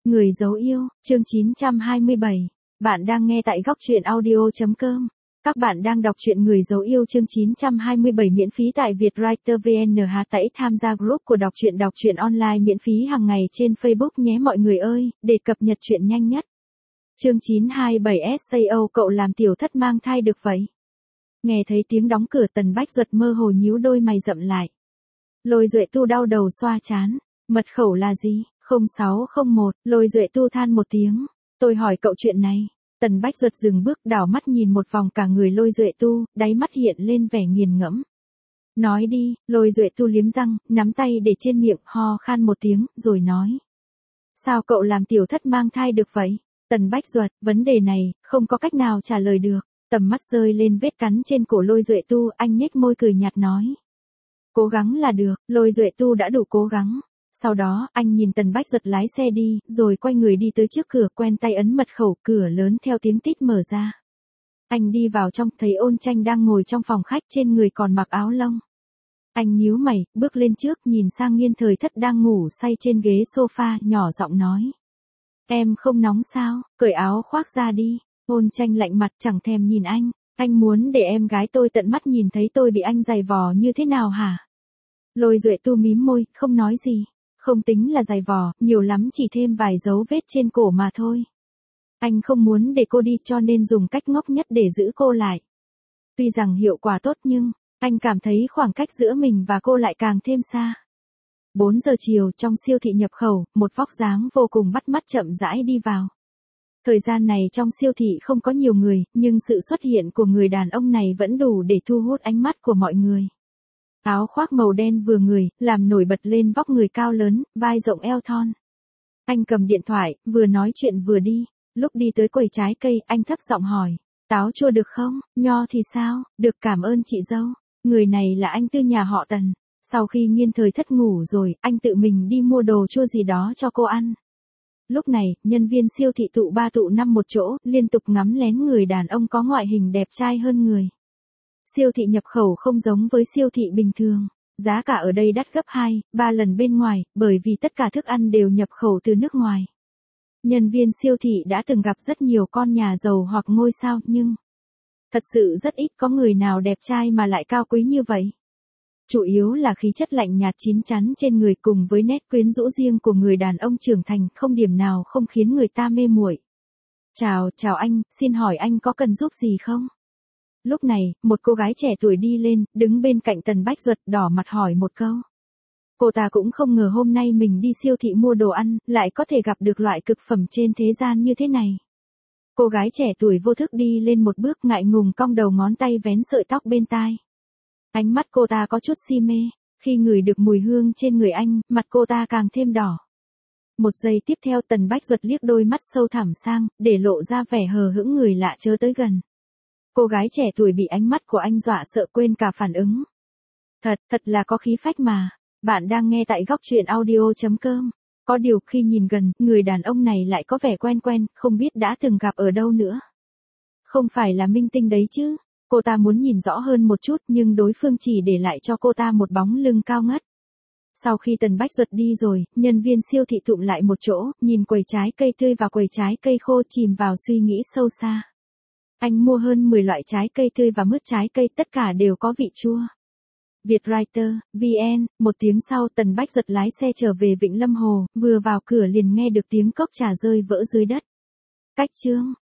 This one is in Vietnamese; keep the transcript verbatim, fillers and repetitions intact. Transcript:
Người dấu yêu, chương chín trăm hai mươi bảy. Bạn đang nghe tại góc truyện audio.com. Các bạn đang đọc truyện Người dấu yêu chương chín trăm hai mươi bảy miễn phí tại Vietwriter vê en. Hãy tham gia group của đọc truyện đọc truyện online miễn phí hàng ngày trên Facebook nhé mọi người ơi, để cập nhật truyện nhanh nhất. Chương chín trăm hai mươi bảy sao cậu làm tiểu thất mang thai được vậy? Nghe thấy tiếng đóng cửa Tần Bách Duật mơ hồ nhíu đôi mày rậm lại. Lôi Duệ Tu đau đầu xoa trán. Mật khẩu là gì? không sáu không một, Lôi Duệ Tu than một tiếng. Tôi hỏi cậu chuyện này. Tần Bách Duật dừng bước đảo mắt nhìn một vòng cả người Lôi Duệ Tu, đáy mắt hiện lên vẻ nghiền ngẫm. Nói đi, Lôi Duệ Tu liếm răng, nắm tay để trên miệng, ho khan một tiếng, rồi nói. Sao cậu làm tiểu thất mang thai được vậy? Tần Bách Duật, vấn đề này, không có cách nào trả lời được. Tầm mắt rơi lên vết cắn trên cổ Lôi Duệ Tu, anh nhếch môi cười nhạt nói. Cố gắng là được, Lôi Duệ Tu đã đủ cố gắng. Sau đó, anh nhìn Tần Bách Duật lái xe đi, rồi quay người đi tới trước cửa, quen tay ấn mật khẩu, cửa lớn theo tiếng tít mở ra. Anh đi vào trong, thấy Ôn Tranh đang ngồi trong phòng khách, trên người còn mặc áo lông. Anh nhíu mày, bước lên trước, nhìn sang Nghiên Thời Thất đang ngủ say trên ghế sofa, nhỏ giọng nói. Em không nóng sao, cởi áo khoác ra đi. Ôn Tranh lạnh mặt chẳng thèm nhìn anh. Anh muốn để em gái tôi tận mắt nhìn thấy tôi bị anh giày vò như thế nào hả? Lôi Duệ Tu mím môi, không nói gì. Không tính là giày vò, nhiều lắm chỉ thêm vài dấu vết trên cổ mà thôi. Anh không muốn để cô đi cho nên dùng cách ngốc nhất để giữ cô lại. Tuy rằng hiệu quả tốt nhưng, anh cảm thấy khoảng cách giữa mình và cô lại càng thêm xa. bốn giờ chiều trong siêu thị nhập khẩu, một vóc dáng vô cùng bắt mắt chậm rãi đi vào. Thời gian này trong siêu thị không có nhiều người, nhưng sự xuất hiện của người đàn ông này vẫn đủ để thu hút ánh mắt của mọi người. Áo khoác màu đen vừa người, làm nổi bật lên vóc người cao lớn, vai rộng eo thon. Anh cầm điện thoại, vừa nói chuyện vừa đi. Lúc đi tới quầy trái cây, anh thấp giọng hỏi. Táo chua được không? Nho thì sao? Được, cảm ơn chị dâu. Người này là anh Tư nhà họ Tần. Sau khi Nghiên Thời Thất ngủ rồi, anh tự mình đi mua đồ chua gì đó cho cô ăn. Lúc này, nhân viên siêu thị tụ ba tụ năm một chỗ, liên tục ngắm lén người đàn ông có ngoại hình đẹp trai hơn người. Siêu thị nhập khẩu không giống với siêu thị bình thường. Giá cả ở đây đắt gấp hai, ba lần bên ngoài, bởi vì tất cả thức ăn đều nhập khẩu từ nước ngoài. Nhân viên siêu thị đã từng gặp rất nhiều con nhà giàu hoặc ngôi sao, nhưng thật sự rất ít có người nào đẹp trai mà lại cao quý như vậy. Chủ yếu là khí chất lạnh nhạt chín chắn trên người cùng với nét quyến rũ riêng của người đàn ông trưởng thành, không điểm nào không khiến người ta mê muội. Chào, chào anh, xin hỏi anh có cần giúp gì không? Lúc này, một cô gái trẻ tuổi đi lên, đứng bên cạnh Tần Bách Duật, đỏ mặt hỏi một câu. Cô ta cũng không ngờ hôm nay mình đi siêu thị mua đồ ăn, lại có thể gặp được loại cực phẩm trên thế gian như thế này. Cô gái trẻ tuổi vô thức đi lên một bước, ngại ngùng cong đầu, ngón tay vén sợi tóc bên tai. Ánh mắt cô ta có chút si mê, khi ngửi được mùi hương trên người anh, mặt cô ta càng thêm đỏ. Một giây tiếp theo Tần Bách Duật liếc đôi mắt sâu thẳm sang, để lộ ra vẻ hờ hững người lạ chớ tới gần. Cô gái trẻ tuổi bị ánh mắt của anh dọa sợ quên cả phản ứng. Thật, thật là có khí phách mà. Bạn đang nghe tại góc truyện audio.com. Có điều khi nhìn gần, người đàn ông này lại có vẻ quen quen, không biết đã từng gặp ở đâu nữa. Không phải là minh tinh đấy chứ? Cô ta muốn nhìn rõ hơn một chút nhưng đối phương chỉ để lại cho cô ta một bóng lưng cao ngất. Sau khi Tần Bách Duật đi rồi, nhân viên siêu thị tụm lại một chỗ, nhìn quầy trái cây tươi và quầy trái cây khô, chìm vào suy nghĩ sâu xa. Anh mua hơn mười loại trái cây tươi và mứt trái cây, tất cả đều có vị chua. Vietwriter vê en. Một tiếng sau Tần Bách Duật lái xe trở về Vịnh Lâm Hồ, vừa vào cửa liền nghe được tiếng cốc trà rơi vỡ dưới đất. Cách chương.